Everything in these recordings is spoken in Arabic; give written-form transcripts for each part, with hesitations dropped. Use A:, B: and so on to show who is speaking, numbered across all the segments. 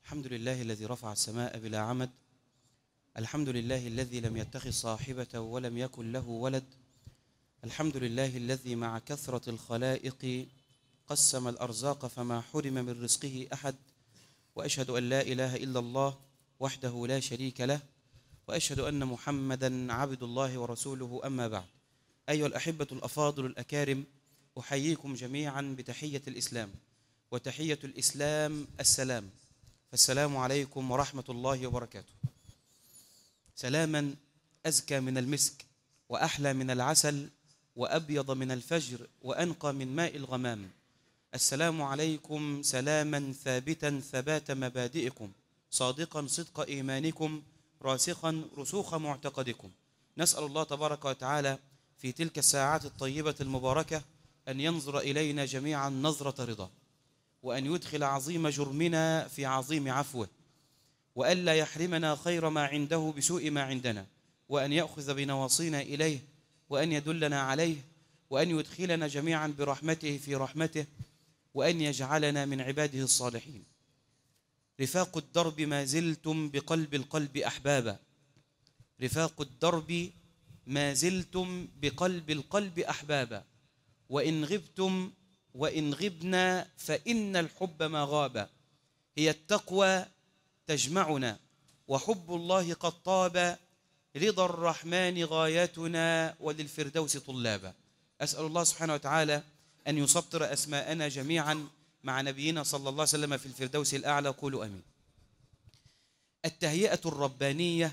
A: الحمد لله الذي رفع السماء بلا عمد. الحمد لله الذي لم يتخذ صاحبة ولم يكن له ولد. الحمد لله الذي مع كثرة الخلائق قسم الأرزاق فما حرم من رزقه أحد. وأشهد أن لا إله إلا الله وحده لا شريك له، وأشهد أن محمدًا عبد الله ورسوله. أما بعد، أيها الأحبة الأفاضل الأكارم، أحييكم جميعا بتحية الإسلام، وتحية الإسلام السلام. فالسلام عليكم ورحمة الله وبركاته. سلاما أزكى من المسك، وأحلى من العسل، وأبيض من الفجر، وأنقى من ماء الغمام. السلام عليكم سلاما ثابتا ثبات مبادئكم، صادقا صدق إيمانكم، راسخا رسوخ معتقدكم. نسأل الله تبارك وتعالى في تلك الساعات الطيبة المباركة أن ينظر إلينا جميعا نظرة رضا، وأن يدخل عظيم جرمنا في عظيم عفوه، وألا يحرمنا خير ما عنده بسوء ما عندنا، وأن يأخذ بنواصينا إليه، وأن يدلنا عليه، وأن يدخلنا جميعا برحمته في رحمته، وأن يجعلنا من عباده الصالحين. رفاق الدرب ما زلتم بقلب القلب أحبابا، رفاق الدرب ما زلتم بقلب القلب أحبابا، وإن غبتم وإن غبنا فإن الحب ما غاب. هي التقوى تجمعنا، وحب الله قد طاب، رضا الرحمن غايتنا، وللفردوس طلابا. أسأل الله سبحانه وتعالى أن يسطر أسماءنا جميعا مع نبينا صلى الله عليه وسلم في الفردوس الأعلى. قولوا أمين. التهيئة الربانية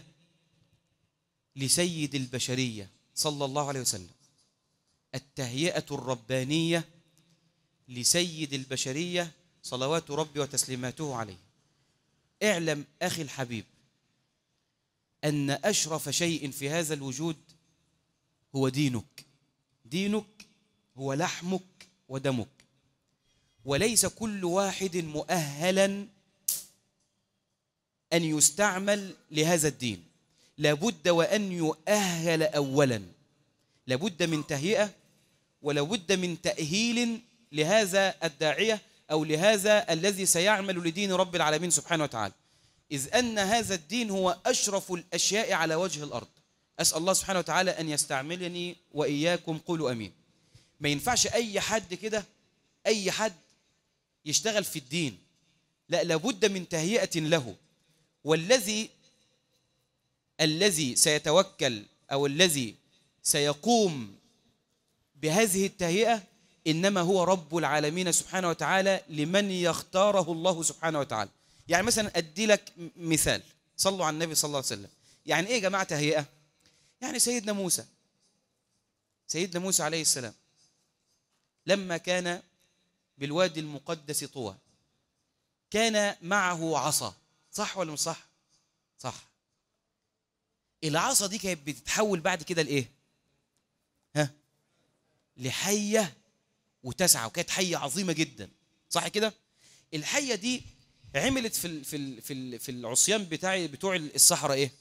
A: لسيد البشرية صلى الله عليه وسلم، التهيئة الربانية لسيد البشرية صلوات ربي وتسليماته عليه. اعلم أخي الحبيب أن أشرف شيء في هذا الوجود هو دينك. دينك هو لحمك ودمك، وليس كل واحد مؤهلا أن يستعمل لهذا الدين. لابد وأن يؤهل أولا، لابد من تهيئة، ولابد من تأهيل لهذا الداعية أو لهذا الذي سيعمل لدين رب العالمين سبحانه وتعالى، إذ أن هذا الدين هو أشرف الأشياء على وجه الأرض. أسأل الله سبحانه وتعالى أن يستعملني وإياكم. قولوا أمين. ما ينفعش أي حد كده، أي حد يشتغل في الدين، لا، لابد من تهيئة له. والذي سيتوكل أو الذي سيقوم بهذه التهيئة إنما هو رب العالمين سبحانه وتعالى، لمن يختاره الله سبحانه وتعالى. يعني مثلا أدي لك مثال، صلوا على النبي صلى الله عليه وسلم. يعني إيه يا جماعة تهيئة؟ يعني سيدنا موسى عليه السلام لما كان بالوادي المقدس طوى كان معه عصا، صح ولا مش صح؟ صح. العصا دي كانت بتتحول بعد كده لإيه؟ لحية وتسعى، وكانت حية عظيمة جدا، صح كده؟ الحية دي عملت في العصيان بتوع الصحراء إيه؟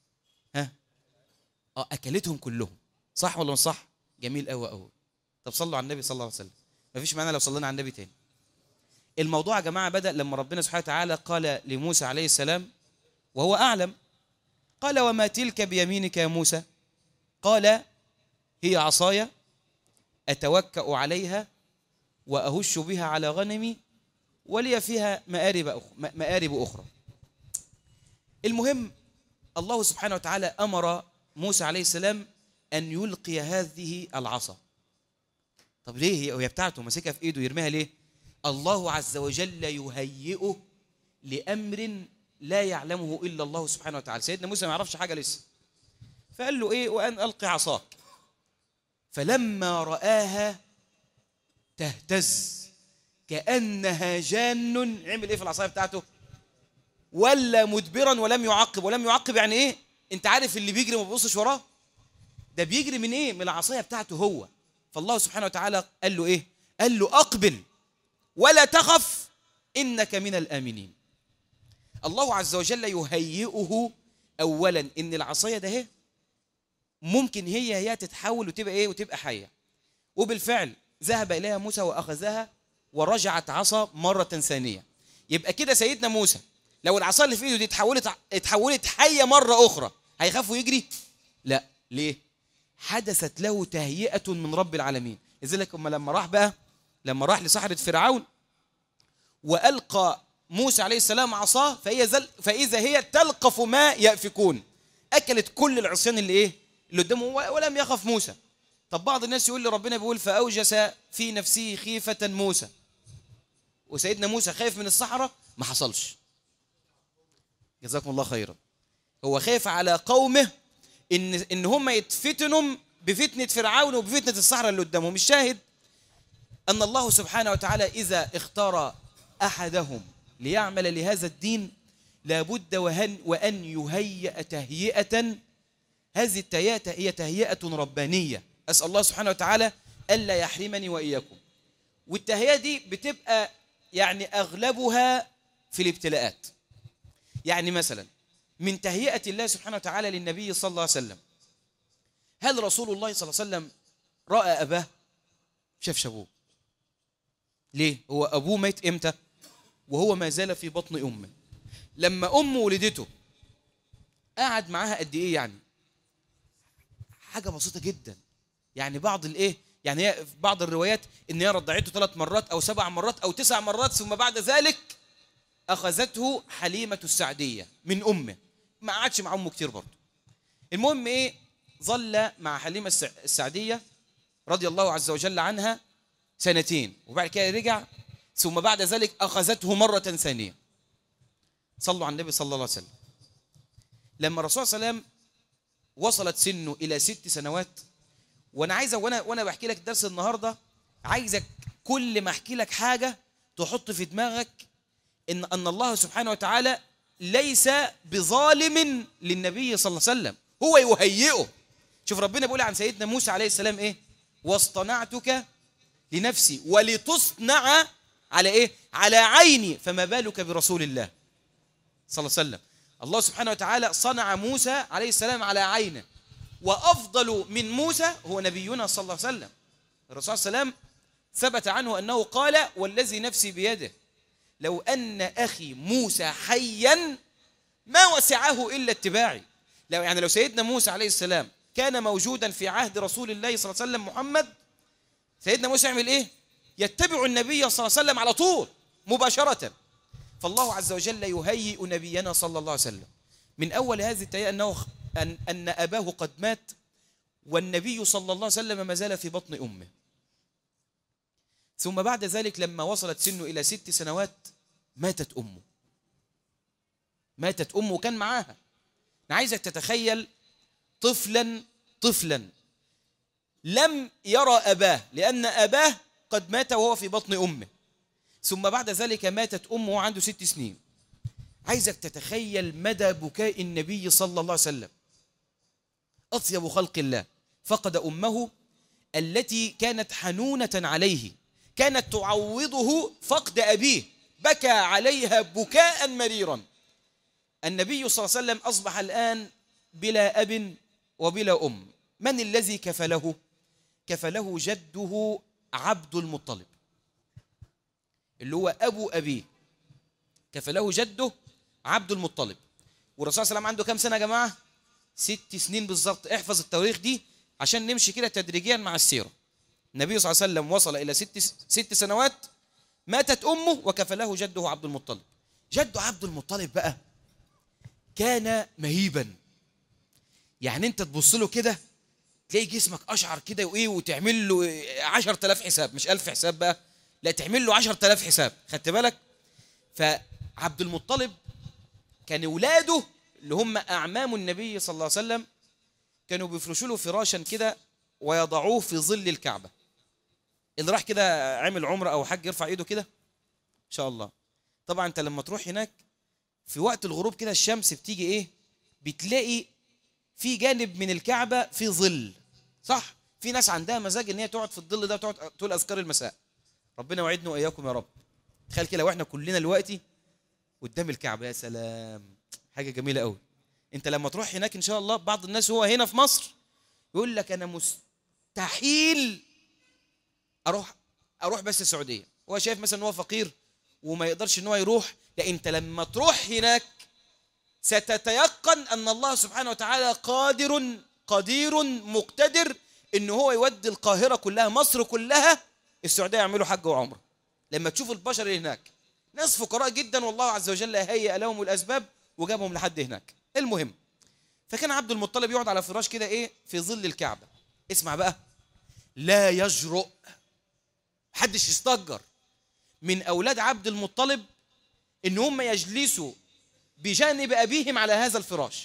A: أكلتهم كلهم، صح ولا مش صح؟ جميل قوي قوي. طب صلوا على النبي صلى الله عليه وسلم. مفيش معنى لو صلينا على النبي تاني. الموضوع يا جماعة بدأ لما ربنا سبحانه وتعالى قال لموسى عليه السلام وهو أعلم، قال: وما تلك بيمينك يا موسى؟ قال: هي عصاي أتوكأ عليها وأهش بها على غنمي ولي فيها مآرب أخرى. المهم الله سبحانه وتعالى أمر موسى عليه السلام أن يلقي هذه العصا. طب ليه هي بتاعته ماسكها في إيده يرميها ليه؟ الله عز وجل يهيئه لأمر لا يعلمه إلا الله سبحانه وتعالى. سيدنا موسى ما يعرفش حاجة لسه، فقال له إيه؟ وأن ألقي عصاك. فلما رآها تهتز كأنها جان، عمل إيه في العصاية بتاعته؟ ولا مدبرا ولم يعقب. ولم يعقب يعني إيه؟ أنت عارف اللي بيجري ما بيبصش وراه؟ ده بيجري من إيه؟ من العصاية بتاعته هو. فالله سبحانه وتعالى قال له إيه؟ قال له: أقبل ولا تخف إنك من الآمنين. الله عز وجل يهيئه أولا إن العصاية ده هي ممكن هي تتحول وتبقى إيه؟ وتبقى حية. وبالفعل ذهب إليها موسى وأخذها ورجعت عصا مرة ثانية. يبقى كده سيدنا موسى لو العصا اللي في ايده دي اتحولت حيه مره اخرى هيخاف ويجري؟ لا. ليه؟ حدثت له تهيئه من رب العالمين. لذلك لما راح لصحراء فرعون والقى موسى عليه السلام عصاه فاذا هي تلقف ما يأفكون، اكلت كل العصيان اللي قدامه ولم يخف موسى. طب بعض الناس يقول لي ربنا بيقول فاوجس في نفسه خيفه موسى، وسيدنا موسى خايف من الصحراء؟ ما حصلش. جزاكم الله خيرا. هو خايف على قومه ان هم يتفتنوا بفتنه فرعون وبفتنه الصحراء اللي قدامهم. الشاهد ان الله سبحانه وتعالى اذا اختار احدهم ليعمل لهذا الدين لابد وان يهيئ تهيئه. هذه التهيئه هي تهيئه ربانيه. اسال الله سبحانه وتعالى الا يحرمني واياكم. والتهيئه دي بتبقى يعني اغلبها في الابتلاءات. يعني مثلا من تهيئة الله سبحانه وتعالى للنبي صلى الله عليه وسلم، هل رسول الله صلى الله عليه وسلم رأى أباه؟ شافش أبوه. ليه؟ هو أبوه مات إمتى؟ وهو ما زال في بطن أمه. لما أمه ولدته قعد معاها قد إيه؟ يعني حاجة بسيطة جدا. يعني يعني هي في بعض الروايات إن هي رضعته 3 مرات أو 7 مرات أو 9 مرات، ثم بعد ذلك أخذته حليمة السعدية من أمه. ما قعدش مع أمه كتير برضه. المهم ظل مع حليمة السعدية رضي الله عز وجل عنها 2 وبعد كده رجع، ثم بعد ذلك أخذته مرة ثانية. صلوا على النبي صلى الله عليه وسلم. لما الرسول صلى الله عليه وسلم وصلت سنه إلى 6 سنوات، وأنا عايزة وأنا بحكي لك الدرس النهاردة، عايزك كل ما أحكي لك حاجة تحط في دماغك أن الله سبحانه وتعالى ليس بظالم للنبي صلى الله عليه وسلم، هو يهيئه. شوف ربنا بيقول عن سيدنا موسى عليه السلام واصطنعتك لنفسي ولتصنع على على عيني، فما بالك برسول الله صلى الله عليه وسلم. الله سبحانه وتعالى صنع موسى عليه السلام على عينه، وأفضل من موسى هو نبينا صلى الله عليه وسلم. الرسول صلى الله عليه وسلم ثبت عنه أنه قال والذي نفسي بيده لو أن أخي موسى حيا ما وسعه إلا اتباعي. لو سيدنا موسى عليه السلام كان موجودا في عهد رسول الله صلى الله عليه وسلم محمد، سيدنا موسى يعمل يتبع النبي صلى الله عليه وسلم على طول مباشرة. فالله عز وجل يهيئ نبينا صلى الله عليه وسلم. من أول هذه التهيئة أن أباه قد مات والنبي صلى الله عليه وسلم ما زال في بطن أمه. ثم بعد ذلك لما وصلت سنه إلى 6 سنوات ماتت أمه وكان معاها. أنا عايزك تتخيل طفلا لم يرى أباه، لأن أباه قد مات وهو في بطن أمه، ثم بعد ذلك ماتت أمه وعنده 6 سنين. عايزك تتخيل مدى بكاء النبي صلى الله عليه وسلم. أطيب خلق الله فقد أمه التي كانت حنونة عليه، كانت تعوضه فقد أبيه، بكى عليها بكاء مريرا. النبي صلى الله عليه وسلم أصبح الآن بلا أب وبلا أم. من الذي كفله؟ كفله جده عبد المطلب اللي هو أبو أبيه، كفله جده عبد المطلب. والرسول صلى الله عليه وسلم عنده كم سنة يا جماعة؟ 6 سنين بالظبط. احفظ التواريخ دي عشان نمشي كده تدريجيا مع السيرة. النبي صلى الله عليه وسلم وصل إلى 6 سنوات، ماتت أمه وكفله جده عبد المطلب. جده عبد المطلب بقى كان مهيبا. يعني انت تبص له كده تلاقي جسمك أشعر كده وتعمل له 10,000 حساب، مش 1000 حساب بقى، لا تعمل له 10,000 حساب. خدت بالك؟ فعبد المطلب كان ولاده اللي هم أعمام النبي صلى الله عليه وسلم كانوا بيفرشوا له فراشا كده ويضعوه في ظل الكعبة. اللي راح كده عمل عمرة أو حج يرفع إيده كده إن شاء الله. طبعا أنت لما تروح هناك في وقت الغروب كده الشمس بتيجي بتلاقي في جانب من الكعبة في ظل، صح؟ في ناس عندها مزاج إن هي تقعد في الظل ده وتقعد تقول أذكار المساء. ربنا وعدنا وإياكم يا رب. تخيل كده واحنا كلنا دلوقتي قدام الكعبة، يا سلام، حاجة جميلة قوي. انت لما تروح هناك ان شاء الله، بعض الناس هو هنا في مصر يقول لك انا مستحيل اروح بس السعودية. هو شايف مثلا ان هو فقير وما يقدرش ان هو يروح، لا، انت لما تروح هناك ستتيقن ان الله سبحانه وتعالى قدير مقتدر ان هو يودي القاهرة كلها، مصر كلها، السعودية يعملوا حج وعمرة. لما تشوف البشر اللي هناك ناس فقراء جدا، والله عز وجل هيأ لهم الاسباب وجابهم لحد هناك. المهم، فكان عبد المطلب يقعد على فراش كده ايه في ظل الكعبة. اسمع بقى، لا يجرؤ محدش يستجر من اولاد عبد المطلب ان هم يجلسوا بجانب ابيهم على هذا الفراش.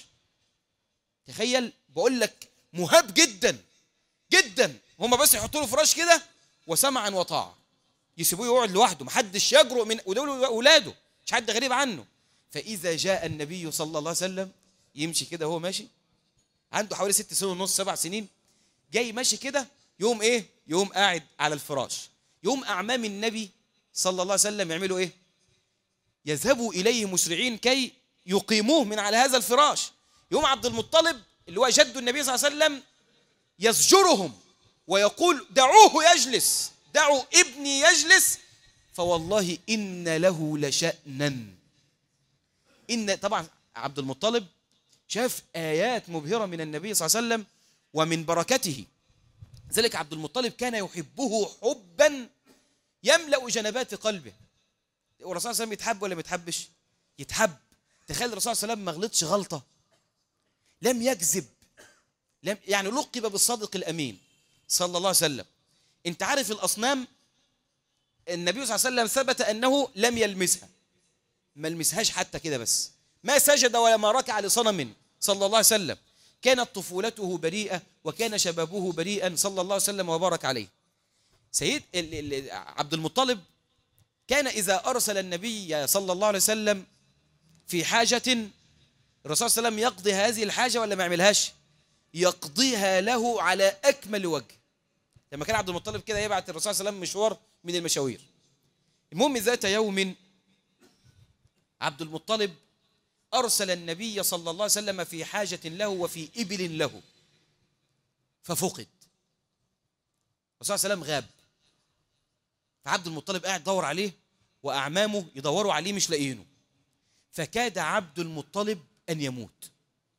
A: تخيل، بقول لك مهاب جدا جدا، هم بس يحطوا له فراش كده وسمعا وطاعه، يسيبوه يقعد لوحده، محدش يجرؤ من ودول اولاده، مش حد غريب عنه. فاذا جاء النبي صلى الله عليه وسلم يمشي كده، هو ماشي عنده حوالي 6 سنين ونص 7 سنين، جاي ماشي كده، يوم ايه، يوم قاعد على الفراش، يوم اعمام النبي صلى الله عليه وسلم يعملوا ايه، يذهبوا اليه مسرعين كي يقيموه من على هذا الفراش. يوم عبد المطلب اللي هو جد النبي صلى الله عليه وسلم يزجرهم ويقول دعوه يجلس، دعوا ابني يجلس، فوالله إن له لشأنا. إن طبعا عبد المطلب شاف آيات مبهرة من النبي صلى الله عليه وسلم ومن بركته، ذلك عبد المطلب كان يحبه حبا يملأ جنبات قلبه. والرسول صلى الله عليه وسلم يتحب ولا ما يتحبش؟ يتحب. تخيل الرسول صلى الله عليه وسلم ما غلطش غلطة، لم يكذب، يعني لقب بالصادق الأمين صلى الله عليه وسلم. انت عارف الأصنام، النبي صلى الله عليه وسلم ثبت أنه لم يلمسها، ما لمسهاش حتى كده، بس ما سجد ولا ما ركع لصنم صلى الله عليه وسلم. كانت طفولته بريئة وكان شبابه بريئا صلى الله عليه وسلم وبارك عليه. سيد عبد المطلب كان إذا أرسل النبي صلى الله عليه وسلم في حاجة، الرسول صلى الله عليه وسلم يقضي هذه الحاجة ولا ما يعملهاش؟ يقضيها له على أكمل وجه. لما كان عبد المطلب كده يبعت الرسول صلى الله عليه وسلم مشوار من المشاوير. المهم ذات يوم عبد المطلب أرسل النبي صلى الله عليه وسلم في حاجة له وفي إبل له، ففقد. الرسول صلى الله عليه وسلم غاب، فعبد المطلب قاعد يدور عليه وأعمامه يدوروا عليه مش لاقيينه، فكاد عبد المطلب أن يموت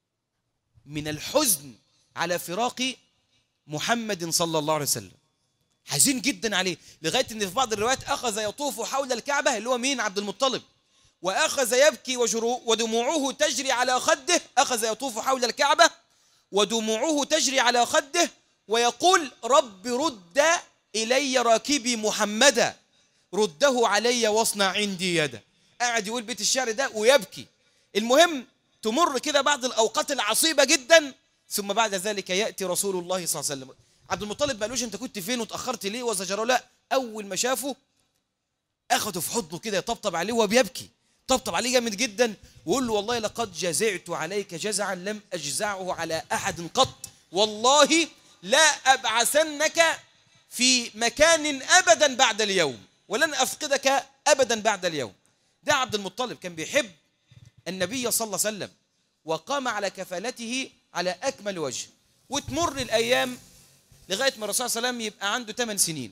A: من الحزن على فراق محمد صلى الله عليه وسلم، حزين جدا عليه، لغاية أن في بعض الروايات أخذ يطوف حول الكعبة، اللي هو مين؟ عبد المطلب، وأخذ يبكي ودموعه تجري على خده، أخذ يطوف حول الكعبة ودموعه تجري على خده ويقول رب رد إلي راكبي محمدا، رده علي واصنع عندي يدا. قاعد يقول بيت الشعر ده ويبكي. المهم تمر كده بعض الأوقات العصيبة جدا، ثم بعد ذلك يأتي رسول الله صلى الله عليه وسلم. عبد المطلب ما قالوش أنت كنت فين وتأخرت ليه وزجره، لا، أول ما شافه أخده في حضنه كده يطبطب عليه وبيبكي، طبطب عليه جامد جدا ويقول له والله لقد جزعت عليك جزعا لم أجزعه على أحد قط، والله لا أبعثنك في مكان أبدا بعد اليوم ولن أفقدك أبدا بعد اليوم. ده عبد المطلب كان بيحب النبي صلى الله عليه وسلم وقام على كفالته على أكمل وجه. وتمر الأيام لغاية ما الرسول صلى الله عليه وسلم يبقى عنده 8 سنين،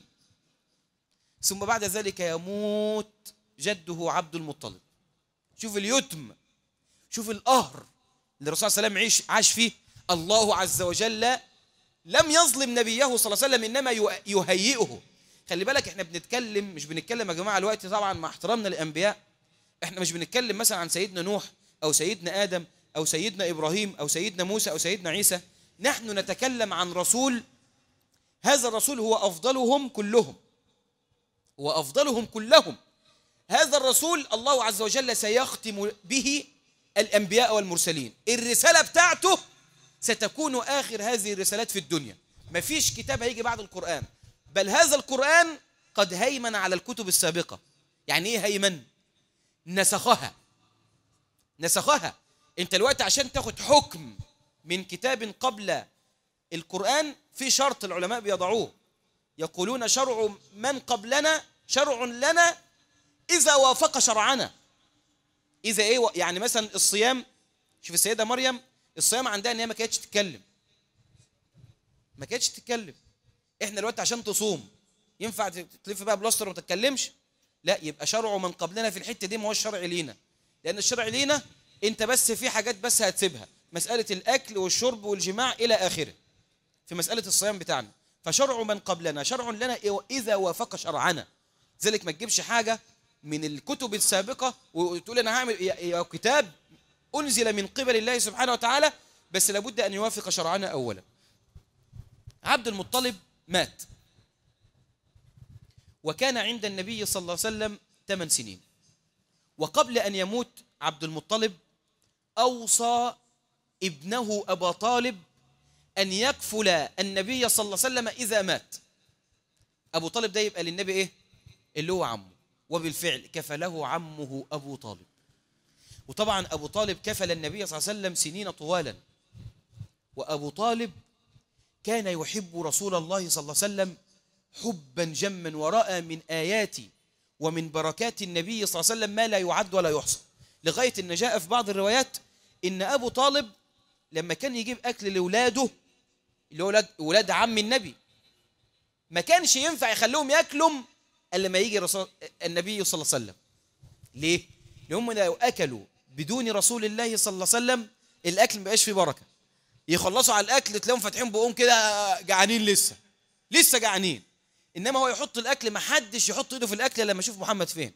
A: ثم بعد ذلك يموت جده عبد المطلب. شوف اليتم، شوف القهر اللي الرسول صلى الله عليه وسلم عاش فيه. الله عز وجل لم يظلم نبيه صلى الله عليه وسلم، إنما يهيئه. خلي بالك احنا بنتكلم، مش بنتكلم يا جماعة الوقت طبعا مع احترامنا للأنبياء، احنا مش بنتكلم مثلا عن سيدنا نوح أو سيدنا آدم أو سيدنا إبراهيم أو سيدنا موسى أو سيدنا عيسى، نحن نتكلم عن رسول، هذا الرسول هو أفضلهم كلهم، وأفضلهم كلهم. هذا الرسول الله عز وجل سيختم به الأنبياء والمرسلين، الرسالة بتاعته ستكون آخر هذه الرسالات في الدنيا، مفيش كتاب هيجي بعد القرآن، بل هذا القرآن قد هيمن على الكتب السابقة. يعني إيه هيمن؟ نسخها. انت الوقت عشان تاخد حكم من كتاب قبل القرآن في شرط العلماء بيضعوه، يقولون شرع من قبلنا شرع لنا إذا وافق شرعنا. إذا إيه؟ يعني مثلا الصيام، شوف السيدة مريم الصيام عندها إن هي ما كانتش تتكلم. إحنا الوقت عشان تصوم ينفع تلف بقى بلاستر وما تتكلمش؟ لا، يبقى شرع من قبلنا في الحتة دي ما هو الشرع لينا، لأن الشرع لينا أنت بس في حاجات بس هتسيبها، مسألة الأكل والشرب والجماع إلى آخره في مسألة الصيام بتاعنا. فشرع من قبلنا شرع لنا إذا وافق شرعنا. ذلك ما تجيبش حاجة من الكتب السابقة وتقول أنا هعمل كتاب أنزل من قبل الله سبحانه وتعالى بس لابد أن يوافق شرعنا أولا. عبد المطلب مات وكان عند النبي صلى الله عليه وسلم 8 سنين، وقبل أن يموت عبد المطلب أوصى ابنه أبا طالب أن يكفل النبي صلى الله عليه وسلم إذا مات. أبو طالب ده يبقى للنبي إيه؟ اللي هو عمه، وبالفعل كفله عمه أبو طالب. وطبعا أبو طالب كفل النبي صلى الله عليه وسلم سنين طوالا، وأبو طالب كان يحب رسول الله صلى الله عليه وسلم حبا جما، ورأى من آيات ومن بركات النبي صلى الله عليه وسلم ما لا يعد ولا يحصى، لغاية أن جاء في بعض الروايات إن أبو طالب لما كان يجيب أكل لأولاده اللي هو أولاد عم النبي ما كانش ينفع يخليهم يأكلوا إلا لما يجي النبي صلى الله عليه وسلم. ليه؟ لأنهم لو أكلوا بدون رسول الله صلى الله عليه وسلم الأكل ما بقاش فيه بركة، يخلصوا على الأكل تلاقيهم فاتحين بقهم كده جعانين لسه جعانين، إنما هو يحط الأكل ما حدش يحط إيده في الأكل لما يشوف محمد فين.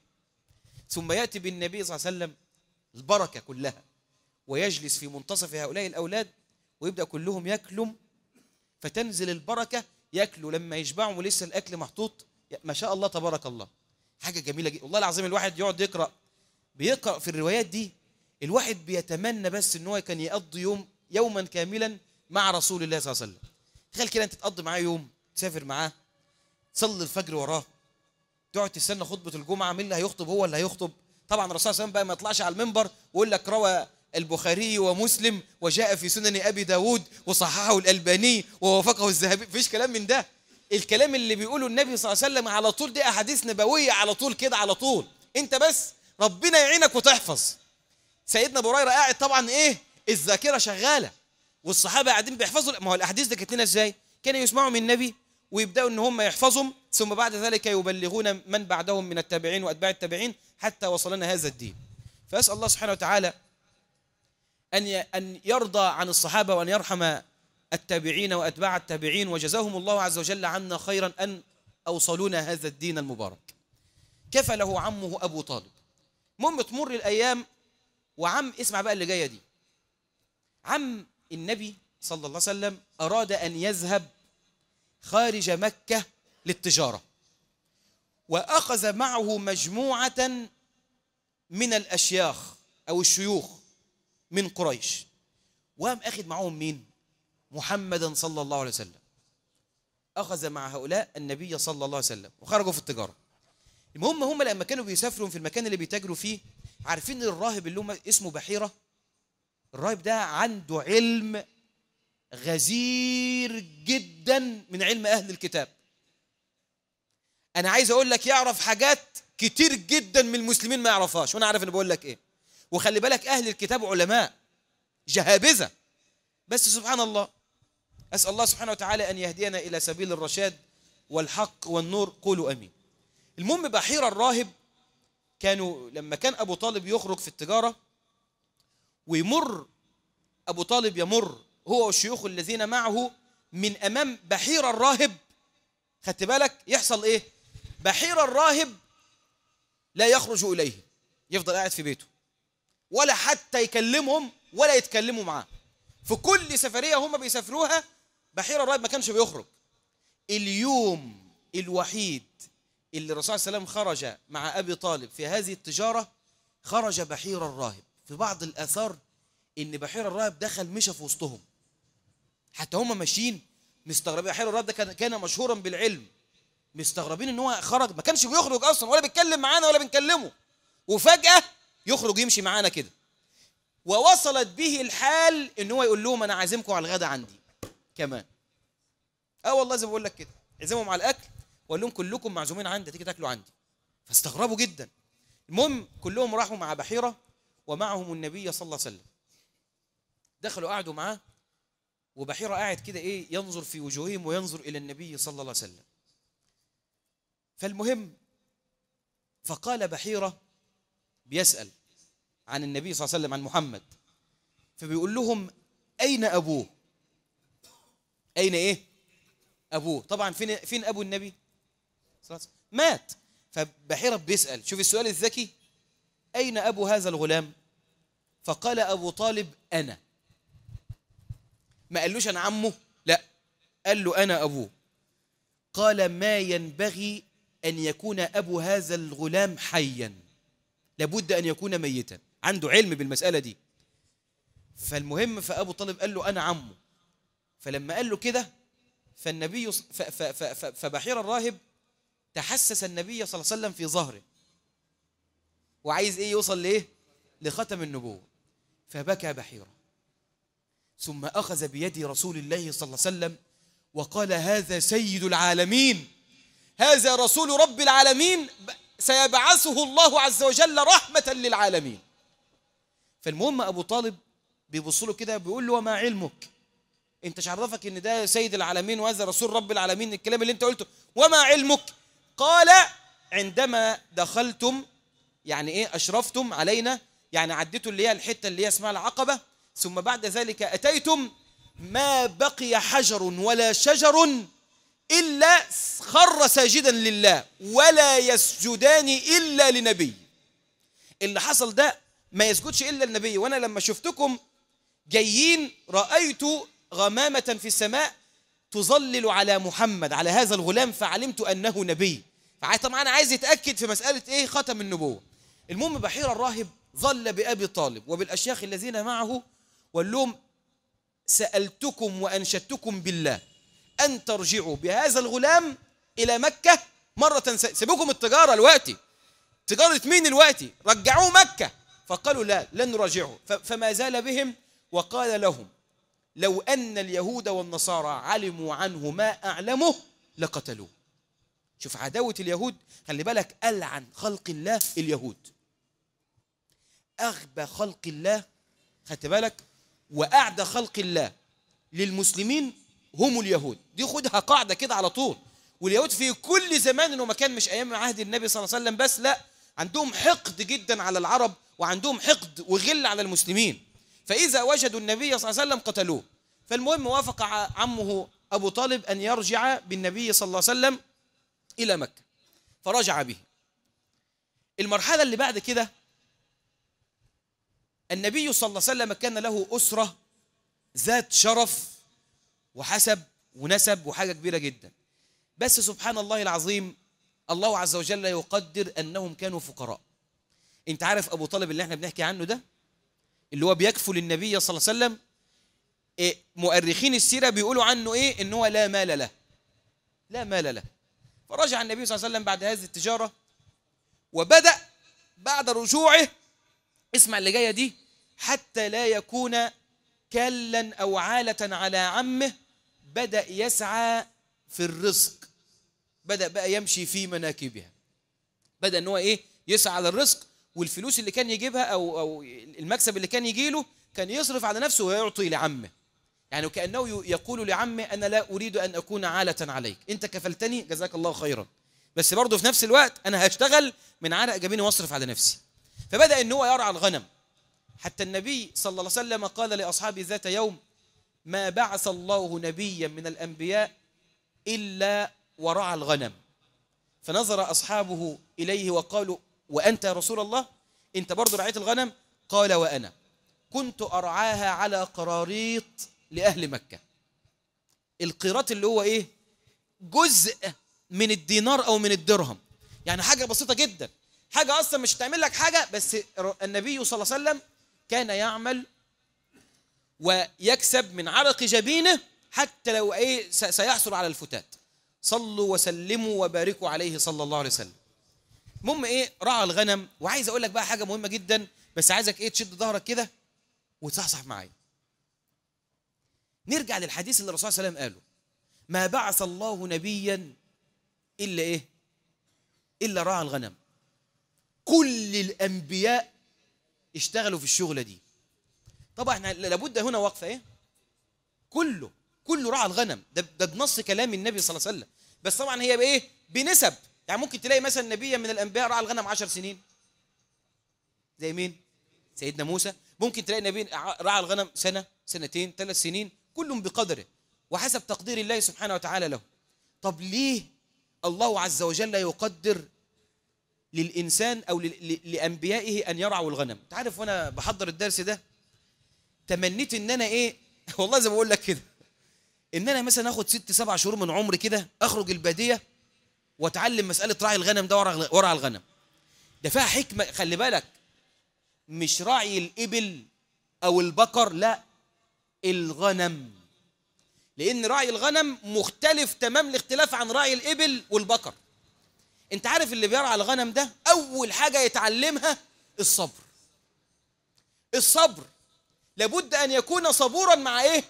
A: ثم يأتي بالنبي صلى الله عليه وسلم البركة كلها ويجلس في منتصف هؤلاء الأولاد ويبدأ كلهم يأكلوا، فتنزل البركة، يأكلوا لما يشبعوا ولسه الأكل محطوط. ما شاء الله تبارك الله، حاجة جميلة جدا والله العظيم. الواحد يقعد بيقرأ في الروايات دي، الواحد بيتمنى بس إن هو كان يقضي يوما كاملا مع رسول الله صلى الله عليه وسلم. تخيل كده أنت تقضي معاه يوم، تسافر معاه، تصلي الفجر وراه، تقعد تستنى خطبة الجمعة، مين اللي هيخطب؟ هو اللي هيخطب. طبعا الرسول صلى الله عليه وسلم بقى ما يطلعش على المنبر ويقول لك روى البخاري ومسلم وجاء في سنن أبي داود وصححه الألباني ووافقه الذهبي، مفيش كلام من ده. الكلام اللي بيقوله النبي صلى الله عليه وسلم على طول دي أحاديث نبوية على طول كده على طول. أنت بس ربنا يعينك وتحفظ. سيدنا أبو هريرة قاعد طبعا إيه؟ الذاكرة شغالة والصحابة قاعدين بيحفظوا. ما هو الأحاديث دي كانت لنا إزاي؟ كانوا يسمعوا من النبي ويبدأوا إن هم يحفظهم، ثم بعد ذلك يبلغون من بعدهم من التابعين وأتباع التابعين حتى وصلنا هذا الدين. فأسأل الله سبحانه وتعالى أن يرضى عن الصحابة وأن يرحم التابعين وأتباع التابعين، وجزاهم الله عز وجل عنا خيرا أن أوصلونا هذا الدين المبارك. كفله عمه أبو طالب. المهم تمر الأيام اسمع بقى اللي جاية دي، عم النبي صلى الله عليه وسلم أراد أن يذهب خارج مكة للتجارة، وأخذ معه مجموعة من الأشياخ أو الشيوخ من قريش، وهم أخذ معهم مين؟ محمدا صلى الله عليه وسلم. أخذ مع هؤلاء النبي صلى الله عليه وسلم وخرجوا في التجارة. المهم هم لما كانوا بيسافروا في المكان اللي بيتاجروا فيه، عارفين الراهب اللي هم اسمه بحيرة؟ الراهب ده عنده علم غزير جدا من علم أهل الكتاب. أنا عايز أقول لك يعرف حاجات كتير جدا من المسلمين ما يعرفهاش، وأنا عارف أنا بقول لك إيه. وخلي بالك أهل الكتاب علماء جهابذة، بس سبحان الله، أسأل الله سبحانه وتعالى أن يهدينا إلى سبيل الرشاد والحق والنور، قولوا أمين. المهم بحيرة الراهب كانوا لما كان أبو طالب يخرج في التجارة ويمر أبو طالب يمر هو والشيوخ الذين معه من أمام بحيرة الراهب، خدت بالك يحصل إيه؟ بحيرة الراهب لا يخرج إليه، يفضل قاعد في بيته ولا حتى يكلمهم ولا يتكلموا معاه. في كل سفرية هم بيسافروها بحيرة الراهب ما كانش بيخرج. اليوم الوحيد اللي الرسول صلى الله عليه وسلم خرج مع أبي طالب في هذه التجارة خرج بحيرة الراهب. في بعض الآثار إن بحيرة الراهب دخل مشى في وسطهم، حتى هم ماشيين مستغربين. بحيرة الراهب ده كان مشهورا بالعلم، مستغربين إن هو خرج، ما كانش بيخرج أصلا ولا بيتكلم معانا ولا بنكلمه، وفجأة يخرج يمشي معانا كده. ووصلت به الحال إن هو يقول لهم أنا عازمكم على الغداء عندي كمان. والله زي ما بقول لك كده، عزمهم على الأكل وقال لهم كلكم معزومين عندي، تيجي تاكلوا عندي. فاستغربوا جدا. المهم كلهم راحوا مع بحيرة ومعهم النبي صلى الله عليه وسلم. دخلوا قعدوا معاه، وبحيرة قاعد كده إيه ينظر في وجوههم وينظر إلى النبي صلى الله عليه وسلم. فالمهم فقال بحيرة بيسأل عن النبي صلى الله عليه وسلم، عن محمد، فبيقول لهم أين أبوه؟ أين إيه؟ أبوه. طبعا فين أبو النبي؟ مات. فبحيرة بيسأل، شوف السؤال الذكي، أين أبو هذا الغلام؟ فقال أبو طالب أنا. ما قالوش أنا عمه، لا، قال له أنا أبوه. قال ما ينبغي أن يكون أبو هذا الغلام حيا، لابد أن يكون ميتا، عنده علم بالمسألة دي. فالمهم فأبو طالب قال له أنا عمه. فلما قال له كده فالنبي فبحير الراهب تحسس النبي صلى الله عليه وسلم في ظهره، وعايز إيه؟ يوصل لإيه؟ لختم النبوة. فبكى بحيرة، ثم أخذ بيد رسول الله صلى الله عليه وسلم وقال هذا سيد العالمين، هذا رسول رب العالمين، سيبعثه الله عز وجل رحمة للعالمين. فالمهم أبو طالب بيبص له كده بيقول له وما علمك؟ انت مش عرفك ان ده سيد العالمين وهذا رسول رب العالمين، الكلام اللي انت قلته، وما علمك؟ قال عندما دخلتم، يعني ايه اشرفتم علينا، يعني عديتوا اللي هي الحته اللي هي اسمها العقبه، ثم بعد ذلك اتيتم، ما بقي حجر ولا شجر الا خر ساجدا لله ولا يسجدان الا لنبي. اللي حصل ده ما يسجدش الا النبي. وانا لما شفتكم جايين رأيت غمامة في السماء تظلل على محمد، على هذا الغلام، فعلمت أنه نبي. فطبعا أنا عايز يتأكد في مسألة إيه؟ ختم النبوة. المهم بحير الراهب ظل بأبي طالب وبالأشياخ الذين معه وقال لهم سألتكم وأنشدتكم بالله أن ترجعوا بهذا الغلام إلى مكة مرة. سيبوكم التجارة الوقتي، تجارة مين الوقتي؟ رجعوه مكة. فقالوا لا، لن نراجعه. فما زال بهم وقال لهم لو أن اليهود والنصارى علموا عنه ما أعلمه لقتلوه. شوف عداوة اليهود، خلي بالك، ألعن خلق الله اليهود، أغبى خلق الله، خدت بالك، وأعدى خلق الله للمسلمين هم اليهود. دي خدها قاعدة كده على طول. واليهود في كل زمان ومكان، مش أيام عهد النبي صلى الله عليه وسلم بس، لا، عندهم حقد جدا على العرب، وعندهم حقد وغل على المسلمين. فإذا وجدوا النبي صلى الله عليه وسلم قتلوه. فالمهم وافق عمه أبو طالب أن يرجع بالنبي صلى الله عليه وسلم إلى مكة، فرجع به. المرحلة اللي بعد كده النبي صلى الله عليه وسلم كان له أسرة ذات شرف وحسب ونسب وحاجة كبيرة جدا، بس سبحان الله العظيم الله عز وجل يقدر أنهم كانوا فقراء. انت عارف أبو طالب اللي احنا بنحكي عنه ده، اللي هو بيكفل النبي صلى الله عليه وسلم، مؤرخين السيرة بيقولوا عنه ايه؟ ان هو لا مال له، لا مال له. فرجع النبي صلى الله عليه وسلم بعد هذه التجارة، وبدأ بعد رجوعه، اسمع اللي جاية دي، حتى لا يكون كلا أو عالة على عمه، بدأ يسعى في الرزق، بدأ بقى يمشي في مناكبها، بدأ ان هو ايه؟ يسعى على الرزق، والفلوس اللي كان يجيبها أو المكسب اللي كان يجيله كان يصرف على نفسه ويعطي لعمه. يعني كأنه يقول لعمه أنا لا أريد أن أكون عالة عليك، أنت كفلتني جزاك الله خيرا، بس برضه في نفس الوقت أنا هشتغل من عرق جبيني واصرف على نفسي. فبدأ أن هو يرعى الغنم، حتى النبي صلى الله عليه وسلم قال لأصحابه ذات يوم ما بعث الله نبيا من الأنبياء إلا ورعى الغنم. فنظر أصحابه إليه وقالوا وأنت يا رسول الله أنت برضه رعيت الغنم؟ قال وأنا كنت أرعاها على قراريط لأهل مكة. القيراط اللي هو إيه؟ جزء من الدينار أو من الدرهم، يعني حاجة بسيطة جدا، حاجة أصلا مش هتعمل لك حاجة، بس النبي صلى الله عليه وسلم كان يعمل ويكسب من عرق جبينه حتى لو إيه سيحصل على الفتات. صلوا وسلموا وباركوا عليه صلى الله عليه وسلم. المهم إيه؟ رعى الغنم. وعايز أقول لك بقى حاجة مهمة جدا، بس عايزك إيه؟ تشد ظهرك كده وتصحصح معايا. نرجع للحديث اللي الرسول صلى الله عليه وسلم قاله ما بعث الله نبيا إلا إيه؟ إلا رعى الغنم. كل الأنبياء اشتغلوا في الشغلة دي. طبعا احنا لابد هنا وقفة إيه؟ كله رعى الغنم، ده بنص كلام النبي صلى الله عليه وسلم، بس طبعا هي بإيه؟ بنسب. يعني ممكن تلاقي مثلا نبيا من الانبياء رعى الغنم 10 سنين، زي مين؟ سيدنا موسى. ممكن تلاقي نبي رعى الغنم سنه، سنتين، 3 سنين، كلهم بقدره وحسب تقدير الله سبحانه وتعالى له. طب ليه الله عز وجل يقدر للإنسان أو لأنبيائه أن يرعوا الغنم؟ أنت عارف وأنا بحضر الدرس ده تمنيت إن أنا إيه والله زي ما بقول لك كده، إن أنا مثلا آخد 6 7 شهور من عمري كده أخرج البادية وأتعلم مسألة رعي الغنم ده ورع الغنم. ده فيها حكمة، خلي بالك، مش رعي الإبل أو البقر، لا، الغنم. لأن رعي الغنم مختلف تمام الاختلاف عن رعي الإبل والبقر. أنت عارف اللي بيرعى الغنم ده أول حاجة يتعلمها الصبر. الصبر لابد أن يكون صبورا مع إيه؟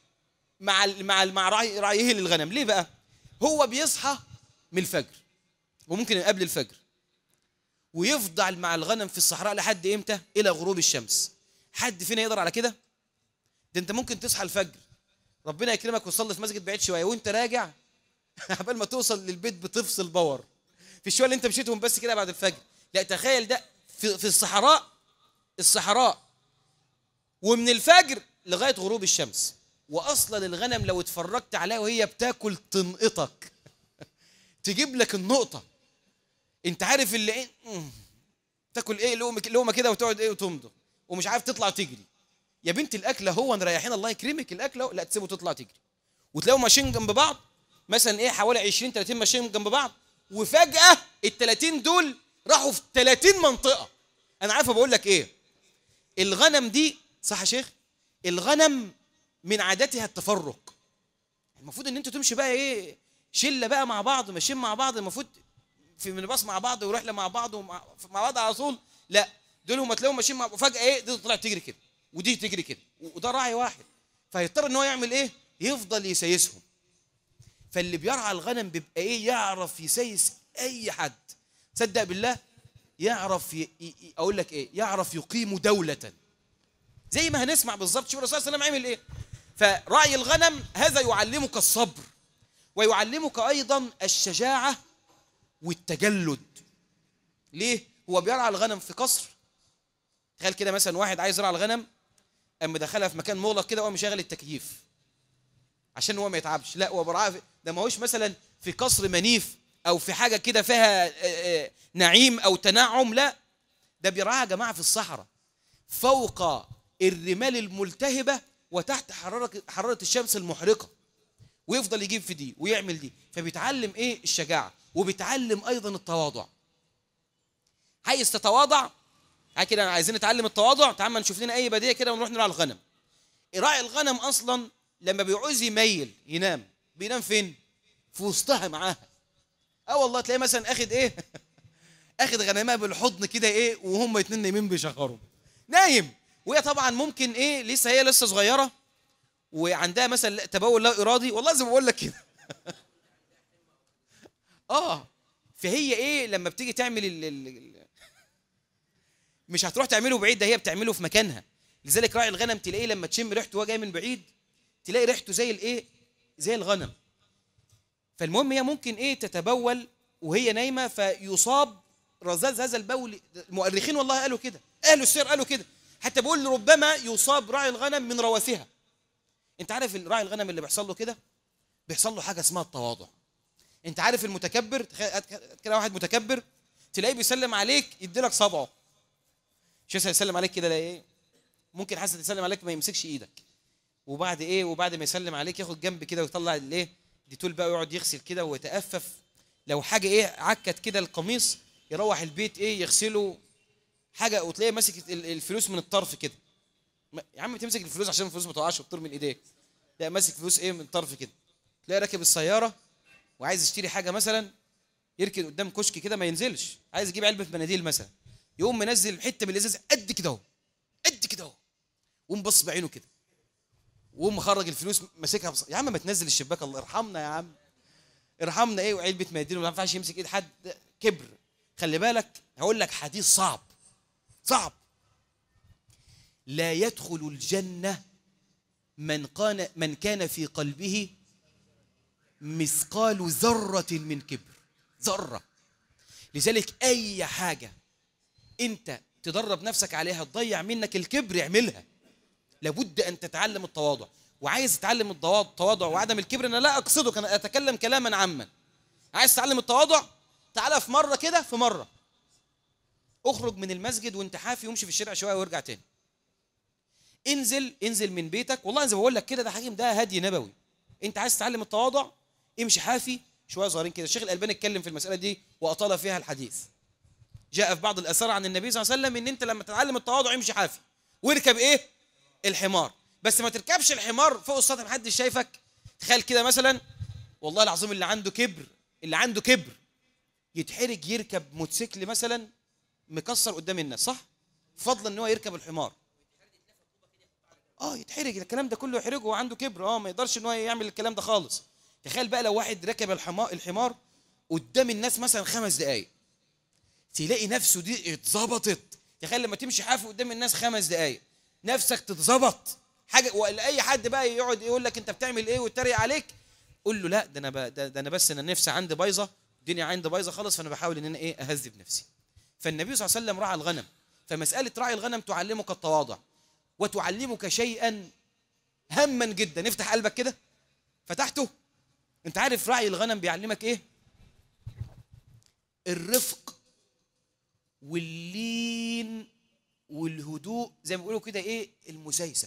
A: مع رعيه للغنم. ليه بقى؟ هو بيصحى من الفجر وممكن قبل الفجر ويفضل مع الغنم في الصحراء لحد إمتى؟ إلى غروب الشمس. حد فينا يقدر على كده؟ ده أنت ممكن تصحى الفجر ربنا يكرمك وتصلي في مسجد بعيد شويه وانت راجع قبل ما توصل للبيت بتفصل باور في الشويه اللي انت مشيتهم بس كده بعد الفجر. لا تخيل ده في الصحراء ومن الفجر لغايه غروب الشمس. واصلا الغنم لو اتفرجت عليها وهي بتاكل تنقطك تجيب لك النقطه. انت عارف اللي ايه تاكل ايه لقمه كده وتقعد ايه وتمضغ ومش عارف تطلع تجري. يا بنت الاكله هو نريحين الله يكرمك، الاكله لا تسيبه تطلع تجري وتلاقوا ماشيين جنب بعض مثلا ايه حوالي 20 30 ماشيين جنب بعض وفجاه ال 30 دول راحوا في 30 منطقه. انا عارفه بقول لك ايه، الغنم دي صح يا شيخ، الغنم من عاداتها التفرق. المفروض ان انتوا تمشي بقى ايه شله بقى مع بعض ماشيين مع بعض، المفروض في منباص مع بعض ورحله مع بعض ومع بعض على طول. لا دول هم تلاقيهم ماشيين مع فجاه ايه دي تطلع تجري كده ودي تجري كده وده راعي واحد، فيضطر ان هو يعمل ايه؟ يفضل يسيسهم. فاللي بيرعى الغنم بيبقى ايه؟ يعرف يسيس اي حد. صدق بالله يعرف اقول لك ايه، يعرف يقيم دولة زي ما هنسمع بالظبط. شوف الرسول صلى الله عليه وسلم عمل ايه. فرعي الغنم هذا يعلمك الصبر ويعلمك ايضا الشجاعة والتجلد. ليه؟ هو بيرعى الغنم في قصر. تخيل كده مثلا واحد عايز يرعى الغنم اما دخلها في مكان مغلق كده وقام مشغل التكييف عشان هو ما يتعبش. لا هو برعاه ده ما هوش مثلا في قصر منيف او في حاجه كده فيها نعيم او تنعم، لا ده بيرعاها يا جماعه في الصحراء فوق الرمال الملتهبه وتحت حراره الشمس المحرقه، ويفضل يجيب في دي ويعمل دي. فبيتعلم ايه؟ الشجاعه، وبيتعلم ايضا التواضع. عايز تتواضع؟ كده عايزين نتعلم التواضع، تعال نشوف لنا اي بديه كده ونروح نرعى الغنم. راعي الغنم اصلا لما بيعوز يميل ينام بينام فين؟ في وسطها معاها. والله تلاقيه مثلا اخد ايه اخد غنمها بالحضن كده ايه وهم اتنين نايمين بيشخروا نايم، وهي طبعا ممكن ايه هي لسه صغيره وعندها مثلا تبول لا ارادي، والله زي ما بقول لك كده فهي ايه لما بتيجي تعمل مش هتروح تعمله بعيد، ده هي بتعمله في مكانها. لذلك راعي الغنم تلاقيه لما تشم ريحته وهو جاي من بعيد تلاقي ريحته زي الايه؟ زي الغنم. فالمهم هي ممكن ايه تتبول وهي نايمه فيصاب رذاذ هذا البول. المؤرخين والله قالوا كده، اهل السير قالوا كده، حتى بيقول ربما يصاب راعي الغنم من روثها. انت عارف راعي الغنم اللي بيحصل له كده؟ بيحصل له حاجه اسمها التواضع. انت عارف المتكبر، كده واحد متكبر تلاقيه بيسلم عليك يديلك صبعه، مش يسلم عليك كده، لا ايه ممكن حاسه يسلم عليك ما يمسكش ايدك، وبعد ايه وبعد ما يسلم عليك ياخد جنب كده ويطلع الايه ديتول بقى ويقعد يغسل كده ويتأفف. لو حاجه ايه عكت كده القميص يروح البيت ايه يغسله حاجه، وتلاقيه ماسك الفلوس من الطرف كده. يا عم تمسك الفلوس عشان الفلوس ما تقعش وتطير من ايديك، لا ماسك فلوس ايه من الطرف كده. تلاقيه راكب السياره وعايز يشتري حاجه مثلا يركن قدام كشك كده ما ينزلش، عايز يجيب علبه مناديل مثلا يقوم منزل حته من الازاز قد كده اهو قد كده اهو ومبص بعينه كده وقوم مخرج الفلوس ماسكها يا عم ما تنزل الشباك الله يرحمنا يا عم ارحمنا ايه، وعلبه مناديل وما ينفعش يمسك ايد حد، كبر. خلي بالك هقول لك حديث صعب صعب. لا يدخل الجنه من كان في قلبه مثقال ذره من كبر. ذره لذلك أي حاجة أنت تدرب نفسك عليها تضيع منك الكبر اعملها. لابد أن تتعلم التواضع. وعايز تتعلم التواضع وعدم الكبر، أنا لا أقصدك، أنا أتكلم كلاما عاما. عايز تتعلم التواضع، تعالى في مرة كده، في مرة اخرج من المسجد وانت حافي وامشي في الشارع شوية وارجع تاني. انزل من بيتك، والله زي ما بقول لك كده، ده حكيم، ده هدي نبوي. انت عايز تتعلم التواضع، امشي حافي شوية صغيرين كده. الشيخ الألباني اتكلم في المسألة دي وأطال فيها الحديث. جاء في بعض الآثار عن النبي صلى الله عليه وسلم ان انت لما تتعلم التواضع امشي حافي واركب ايه؟ الحمار. بس ما تركبش الحمار فوق السطح محدش شايفك. تخيل كده مثلا، والله العظيم اللي عنده كبر يتحرج يركب موتوسيكل مثلا مكسر قدام الناس، صح؟ فضلا ان هو يركب الحمار. يتحرج، الكلام ده كله يحرجه وعنده كبر. ما يقدرش ان هو يعمل الكلام ده خالص. تخيل بقى لو واحد ركب الحمار قدام الناس مثلا 5 دقايق، تلاقي نفسه دي اتظبطت. تخيل لما تمشي حافي قدام الناس 5 دقايق نفسك تتظبط حاجه. ولا اي حد بقى يقعد يقول لك انت بتعمل ايه ويتريق عليك، قول له لا، ده انا بس انا نفسي عندي بايظه، الدنيا عندي بايظه خالص، فانا بحاول ان انا اهذب نفسي. فالنبي صلى الله عليه وسلم راعى الغنم، فمساله راعي الغنم تعلمك التواضع وتعلمك شيئا هاما جدا. افتح قلبك كده، فتحته. انت عارف راعي الغنم بيعلمك ايه؟ الرفق واللين والهدوء، زي ما بيقولوا كده ايه، المسايسه.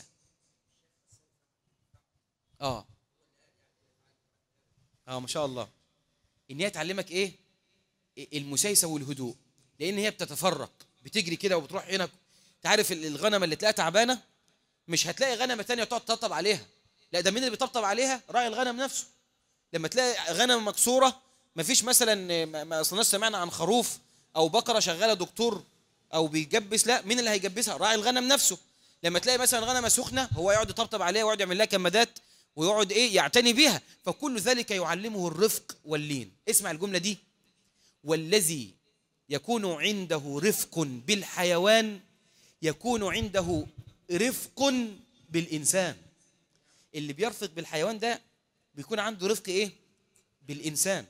A: ما شاء الله. ان هي تعلمك ايه؟ المسايسه والهدوء، لان هي بتتفرق، بتجري كده وبتروح هنا. انت عارف الغنمه اللي تلاقيها تعبانه مش هتلاقي غنمه ثانيه تقعد تطبطب عليها، لا، ده مين اللي بيطبطب عليها؟ راعي الغنم نفسه. لما تلاقي غنمه مكسوره، مفيش مثلا، ما اصلناش سمعنا عن خروف او بقره شغاله دكتور او بيجبس، لا، مين اللي هيجبسها؟ راعي الغنم نفسه. لما تلاقي مثلا غنمه سخنه، هو يقعد يطبطب عليها ويقعد يعمل لها كمادات ويقعد يعتني بيها. فكل ذلك يعلمه الرفق واللين. اسمع الجمله دي: والذي يكون عنده رفق بالحيوان يكون عنده رفق بالإنسان. اللي بيرفق بالحيوان ده بيكون عنده رفق ايه؟ بالإنسان.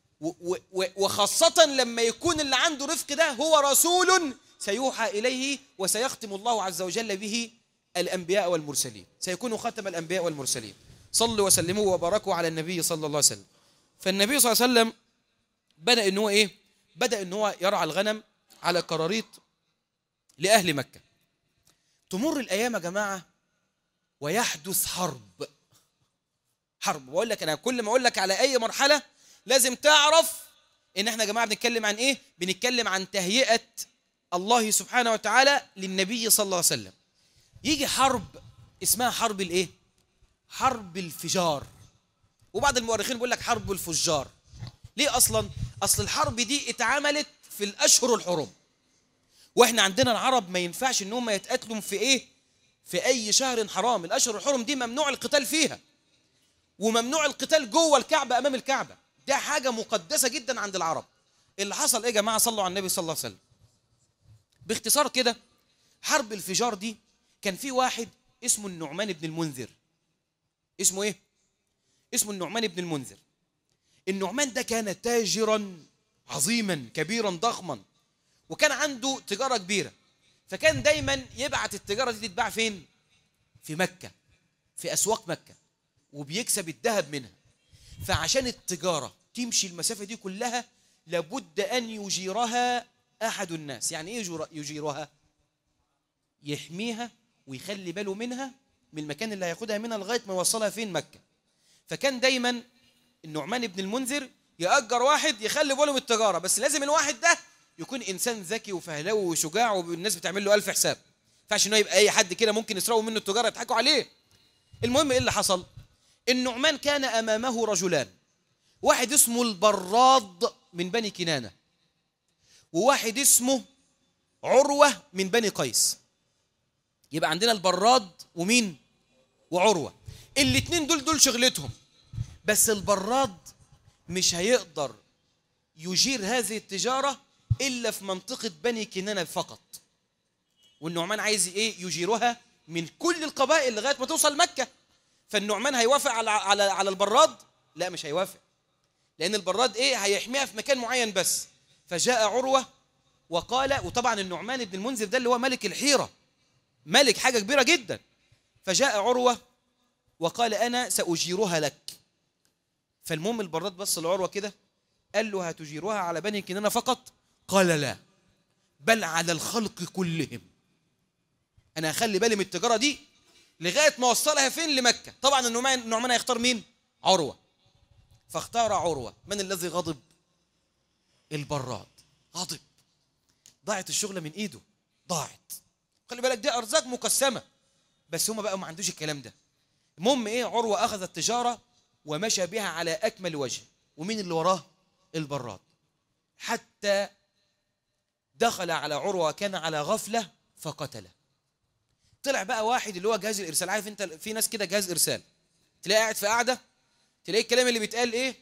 A: وخاصة لما يكون اللي عنده رفق ده هو رسول سيوحى إليه وسيختم الله عز وجل به الأنبياء والمرسلين، سيكون ختم الأنبياء والمرسلين. صلوا وسلموا وباركوا على النبي صلى الله عليه وسلم. فالنبي صلى الله عليه وسلم بدأ إن هو إيه؟ بدأ إن هو يرعى الغنم على قراريط لأهل مكة. تمر الأيام يا جماعة ويحدث حرب. بقول لك أنا كل ما أقول لك على أي مرحلة لازم تعرف إن إحنا يا جماعة بنتكلم عن إيه؟ بنتكلم عن تهيئة الله سبحانه وتعالى للنبي صلى الله عليه وسلم. يجي حرب اسمها حرب الإيه؟ حرب الفجار. وبعض المؤرخين بيقول لك حرب الفجار. ليه أصلا؟ أصل الحرب دي اتعملت في الأشهر الحرم، واحنا عندنا العرب ما ينفعش ان هم يتقاتلوا في ايه؟ في اي شهر حرام. الاشهر الحرم دي ممنوع القتال فيها، وممنوع القتال جوه الكعبه امام الكعبه. ده حاجه مقدسه جدا عند العرب. اللي حصل ايه يا جماعه؟ صلوا على النبي صلى الله عليه وسلم. باختصار كده، حرب الفجار دي كان في واحد اسمه النعمان بن المنذر. اسمه ايه؟ اسمه النعمان بن المنذر. النعمان ده كان تاجرا عظيما كبيرا ضخما، وكان عنده تجارة كبيرة، فكان دايما يبعت التجارة دي تتباع فين؟ في مكة، في أسواق مكة، وبيكسب الذهب منها. فعشان التجارة تمشي المسافة دي كلها لابد أن يجيرها أحد الناس. يعني إيه يجيرها؟ يحميها ويخلي باله منها، من المكان اللي هياخدها منها لغاية ما يوصلها فين؟ مكة. فكان دايما النعمان بن المنذر يأجر واحد يخلي باله من التجارة، بس لازم الواحد ده يكون إنسان ذكي وفهلوي وشجاع والناس بتعمل له 1000 حساب. ما ينفعش إنه يبقى أي حد كده ممكن يسرقوا منه التجارة يضحكوا عليه. المهم إيه اللي حصل؟ النعمان كان أمامه رجلان، واحد اسمه البراد من بني كنانة، وواحد اسمه عروة من بني قيس. يبقى عندنا البراد ومين؟ وعروة. الاتنين دول شغلتهم. بس البراد مش هيقدر يجير هذه التجارة إلا في منطقة بني كنانة فقط، والنعمان عايز إيه؟ يجيرها من كل القبائل لغاية ما توصل مكة. فالنعمان هيوافق على البراد؟ لا، مش هيوافق، لأن البراد إيه؟ هيحميها في مكان معين بس. فجاء عروة وقال، وطبعا النعمان بن المنذر ده اللي هو ملك الحيرة، ملك حاجة كبيرة جدا. فجاء عروة وقال أنا سأجيرها لك. فالمهم البراد بص لعروة كده قال له هتجيرها على بني كنانة فقط؟ قال لا، بل على الخلق كلهم. أنا هخلي بالي من التجارة دي لغاية ما وصلها فين؟ لمكة. طبعا النعمان هيختار مين؟ عروة. فاختار عروة. من الذي غضب؟ البراد غضب، ضاعت الشغلة من إيده، ضاعت. خلي بالك دي أرزاق مقسمة، بس هما بقى ما عندوش الكلام ده. المهم إيه؟ عروة أخذ التجارة ومشى بها على أكمل وجه. ومين اللي وراه؟ البراد. حتى دخل على عروة كان على غفلة فقتله. طلع بقى واحد اللي هو جهاز الإرسال. عارف أنت في ناس كده جهاز إرسال، تلاقي قاعد في قاعدة، تلاقي الكلام اللي بيتقال إيه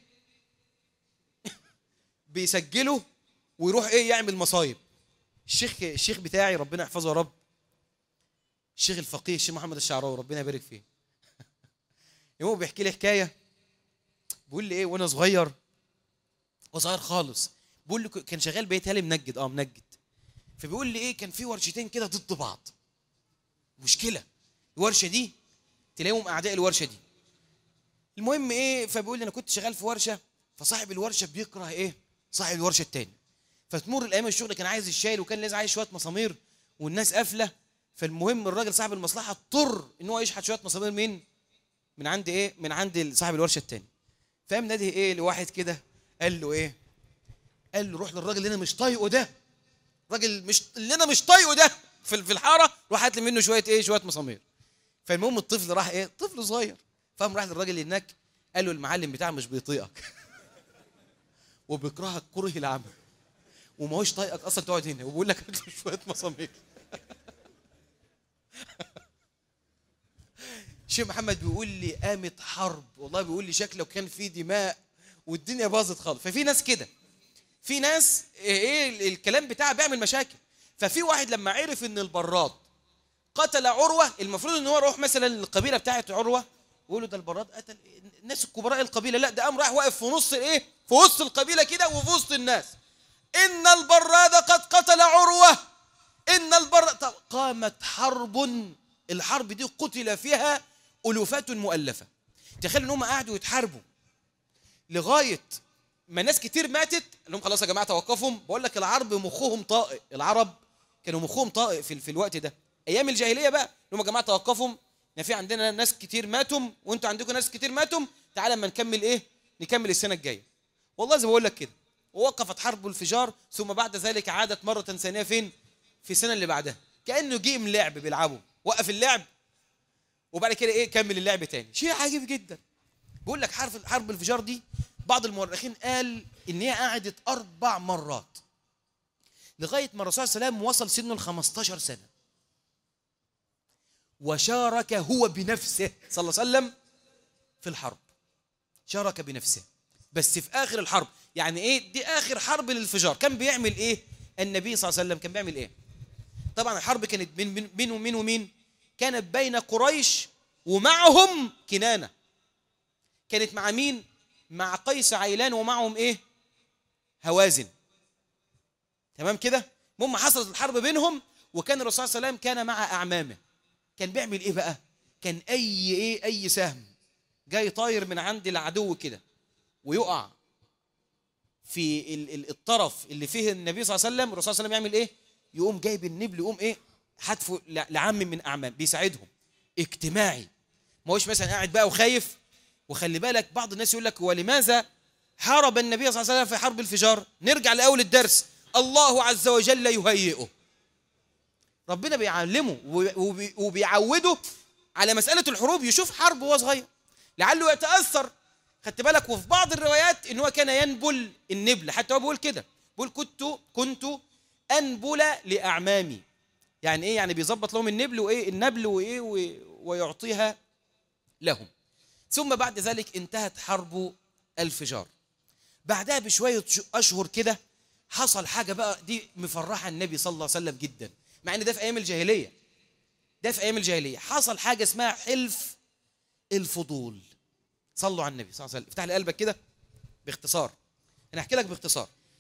A: بيسجله ويروح إيه يعمل مصايب. الشيخ بتاعي ربنا يحفظه يا رب، الشيخ الفقيه الشيخ محمد الشعراوي ربنا يبارك فيه، يوم بيحكي لي حكايه، بيقول لي ايه وانا صغير خالص، بيقول لي كان شغال بيتهيألي منجد، منجد. فبيقول لي ايه كان في ورشتين كده ضد بعض، مشكله الورشه دي تلاقيهم اعداء الورشه دي. المهم ايه، فبيقول لي انا كنت شغال في ورشه، فصاحب الورشه بيكره ايه صاحب الورشه الثاني. فتمر الايام الشغل كان عايز الشايل وكان لازم عايز شويه مسامير والناس قافله. فالمهم الراجل صاحب المصلحه اضطر ان هو يشحت شويه مسامير من عند ايه؟ من عند صاحب الورشه الثاني. فقام نادي ايه لواحد كده قال له ايه؟ قال له روح للراجل اللي انا مش طايقه ده، راجل مش اللي انا مش طايقه ده في الحاره، روح هات لي منه شويه ايه؟ شويه مسامير. فالمهم الطفل راح ايه؟ طفل صغير، فقام راح للراجل اللي هناك قال له المعلم بتاعك مش بيطيقك وبيكرهك كره العمى وما هوش طايقك اصلا تقعد هنا، وبيقول لك هات له شويه مسامير. الشيخ محمد بيقول لي قامت حرب والله، بيقول لي شكله كان في دماء والدنيا باظت خالص. ففي ناس كده، في ناس ايه الكلام بتاعها بيعمل مشاكل. ففي واحد لما عرف ان البراد قتل عروه، المفروض ان هو يروح مثلا القبيله بتاعت عروه ويقول له ده البراد قتل الناس الكبراء القبيله، لا ده قام راح واقف في نص ايه؟ في وسط القبيله كده وفي وسط الناس. ان البراد قد قتل عروه، ان البراد. قامت حرب، الحرب دي قتل فيها ألوفات مؤلفة. تخيل ان هم قعدوا يتحاربوا لغايه ما ناس كتير ماتت، لهم خلاص يا جماعه توقفهم. بقول لك العرب مخهم طائق، العرب كانوا مخهم طائق في الوقت ده، ايام الجاهليه بقى. لهم يا جماعه توقفهم، ان في عندنا ناس كتير ماتوا وانتوا عندكم ناس كتير ماتوا، تعالى اما نكمل ايه؟ نكمل السنه الجايه. والله زي ما بقول لك كده، ووقفت حرب الفجار. ثم بعد ذلك عادت مره ثانيه فين؟ في السنه اللي بعدها. كانه جيم لعب بيلعبوا، وقف اللعب وبعد كده ايه؟ كمل اللعب تاني. شيء عجيب جدا. بقول لك حرب الفجار دي بعض المؤرخين قال ان هي قعدت 4 مرات لغايه ما الرسول صلى الله عليه وسلم وصل سنه 15 سنه، وشارك هو بنفسه صلى الله عليه وسلم في الحرب. شارك بنفسه بس في اخر الحرب. يعني ايه؟ دي اخر حرب للفجار. كان بيعمل ايه النبي صلى الله عليه وسلم؟ كان بيعمل ايه؟ طبعا الحرب كانت بين ومين ومين؟ كانت بين قريش ومعهم كنانة. كانت مع مين؟ مع قيس عيلان ومعهم ايه؟ هوازن. تمام كده؟ المهم حصلت الحرب بينهم، وكان الرسول صلى الله عليه وسلم كان مع اعمامه. كان بيعمل ايه بقى؟ كان اي سهم جاي طاير من عند العدو كده ويقع في الطرف اللي فيه النبي صلى الله عليه وسلم، الرسول صلى الله عليه وسلم يعمل ايه؟ يقوم جايب النبل، يقوم ايه؟ حتفه لعم من اعمام، بيساعدهم اجتماعي. ما هوش مثلا قاعد بقى وخايف. وخلي بالك بعض الناس يقول لك ولماذا حارب النبي صلى الله عليه وسلم في حرب الفجار؟ نرجع لاول الدرس، الله عز وجل يهيئه، ربنا بيعلمه وبيعوده على مساله الحروب. يشوف حرب وهو صغير لعله يتاثر. خدت بالك؟ وفي بعض الروايات ان هو كان ينبل النبل، حتى هو بيقول كده، بيقول كنت انبل لاعمامي. يعني ايه؟ يعني بيظبط لهم النبل وايه؟ النبل وايه؟ ويعطيها لهم. ثم بعد ذلك انتهت حرب الفجار. بعدها بشويه اشهر كده حصل حاجه بقى دي مفرحه النبي صلى الله عليه وسلم جدا، مع ان ده في ايام الجاهليه. ده في ايام الجاهليه حصل حاجه اسمها حلف الفضول. صلوا على النبي صلى الله عليه وسلم. افتح لي قلبك كده باختصار، انا احكي لك باختصار.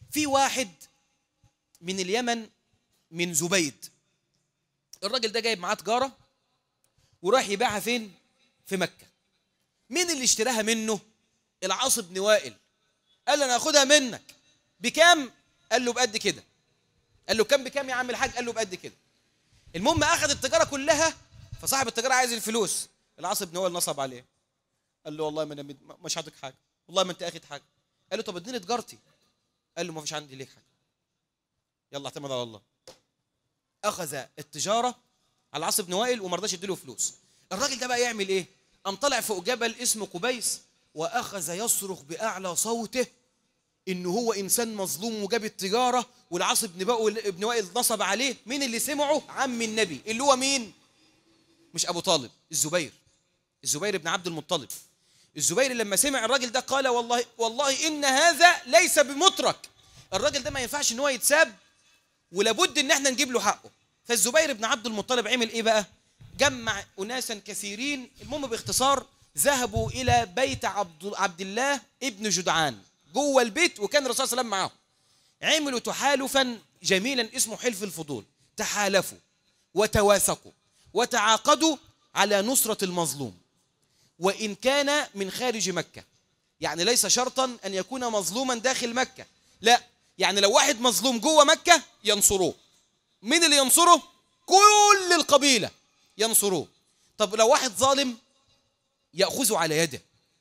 A: في واحد من اليمن من زبيد، الراجل ده جايب معاه تجارة وراح يبيعها فين؟ في مكة. مين اللي اشتراها منه؟ العاص بن وائل. قال له أنا أخدها منك بكام؟ قال له بقد كده. قال له كم بكام يا عم الحاج؟ قال له بقد كده. المهم أخذ التجارة كلها، فصاحب التجارة عايز الفلوس. العاص بن وائل نصب عليه، قال له والله ما أنا مش هعطيك حاجة، والله ما أنت أخذ حاجة. قال له طب اديني تجارتي. قال له ما فيش عندي ليك حاجة، يلا اعتمد على الله. أخذ التجارة على العاص بن وائل وما رضاش يديله فلوس. الراجل ده بقى يعمل إيه؟ قام طلع فوق جبل اسمه قبيس وأخذ يصرخ بأعلى صوته إنه هو إنسان مظلوم وجاب التجارة والعاص بن وائل نصب عليه. مين اللي سمعه؟ عم النبي اللي هو مين؟ مش أبو طالب، الزبير بن عبد المطلب. الزبير لما سمع الراجل ده قال والله إن هذا ليس بمترك، الراجل ده ما ينفعش إن هو يتساب ولابد إن احنا نجيب له حقه. فالزبير بن عبد المطلب عمل إيه بقى؟ جمع أناسا كثيرين، المهم باختصار ذهبوا إلى بيت عبد الله ابن جدعان جوه البيت، وكان الرسول صلى الله عليه وسلم معاهم. عملوا تحالفا جميلا اسمه حلف الفضول، تحالفوا وتواثقوا وتعاقدوا على نصرة المظلوم وإن كان من خارج مكة. يعني ليس شرطا أن يكون مظلوما داخل مكة، لا، يعني لو واحد مظلوم جوه مكة ينصروه. مين اللي ينصره؟ كل القبيلة ينصروه. طب لو واحد ظالم يأخذوا على يده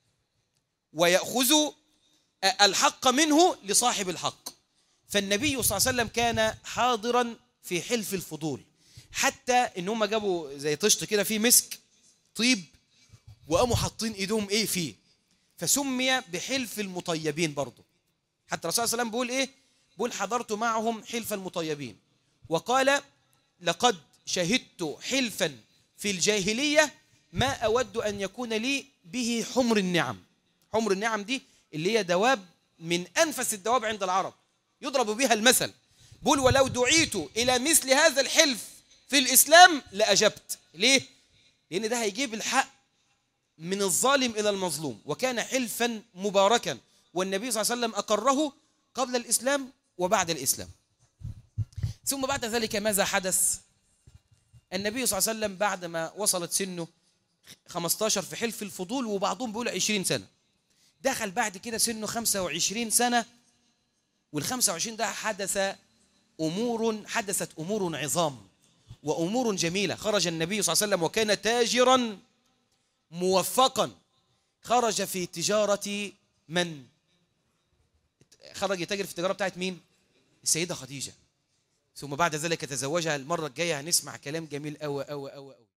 A: ويأخذوا الحق منه لصاحب الحق. فالنبي صلى الله عليه وسلم كان حاضرا في حلف الفضول، حتى ان هم جابوا زي طشت كده فيه مسك طيب وقاموا حاطين ايدهم ايه فيه، فسمي بحلف المطيبين برضه. حتى الرسول صلى الله عليه وسلم بيقول ايه؟ بيقول حضرت معهم حلف المطيبين، وقال لقد شهدت حلفا في الجاهلية ما أود أن يكون لي به حمر النعم. حمر النعم دي اللي هي دواب من أنفس الدواب عند العرب، يضرب بها المثل. بقول ولو دعيت إلى مثل هذا الحلف في الإسلام لأجبت. ليه؟ لأن ده هيجيب الحق من الظالم إلى المظلوم، وكان حلفا مباركا، والنبي صلى الله عليه وسلم أقره قبل الإسلام وبعد الإسلام. ثم بعد ذلك ماذا حدث؟ النبي صلى الله عليه وسلم بعد ما وصلت سنه 15 في حلف الفضول، وبعضهم بيقول 20 سنة، دخل بعد كده سنه 25 سنة، وال25 ده حدثت أمور عظام وأمور جميلة. خرج النبي صلى الله عليه وسلم وكان تاجرا موفقا، خرج في تجارة من؟ خرج يتاجر في التجارة بتاعت مين؟ السيدة خديجة. ثم بعد ذلك تزوجها. المرة الجاية هنسمع كلام جميل أوي أوي أوي أوي.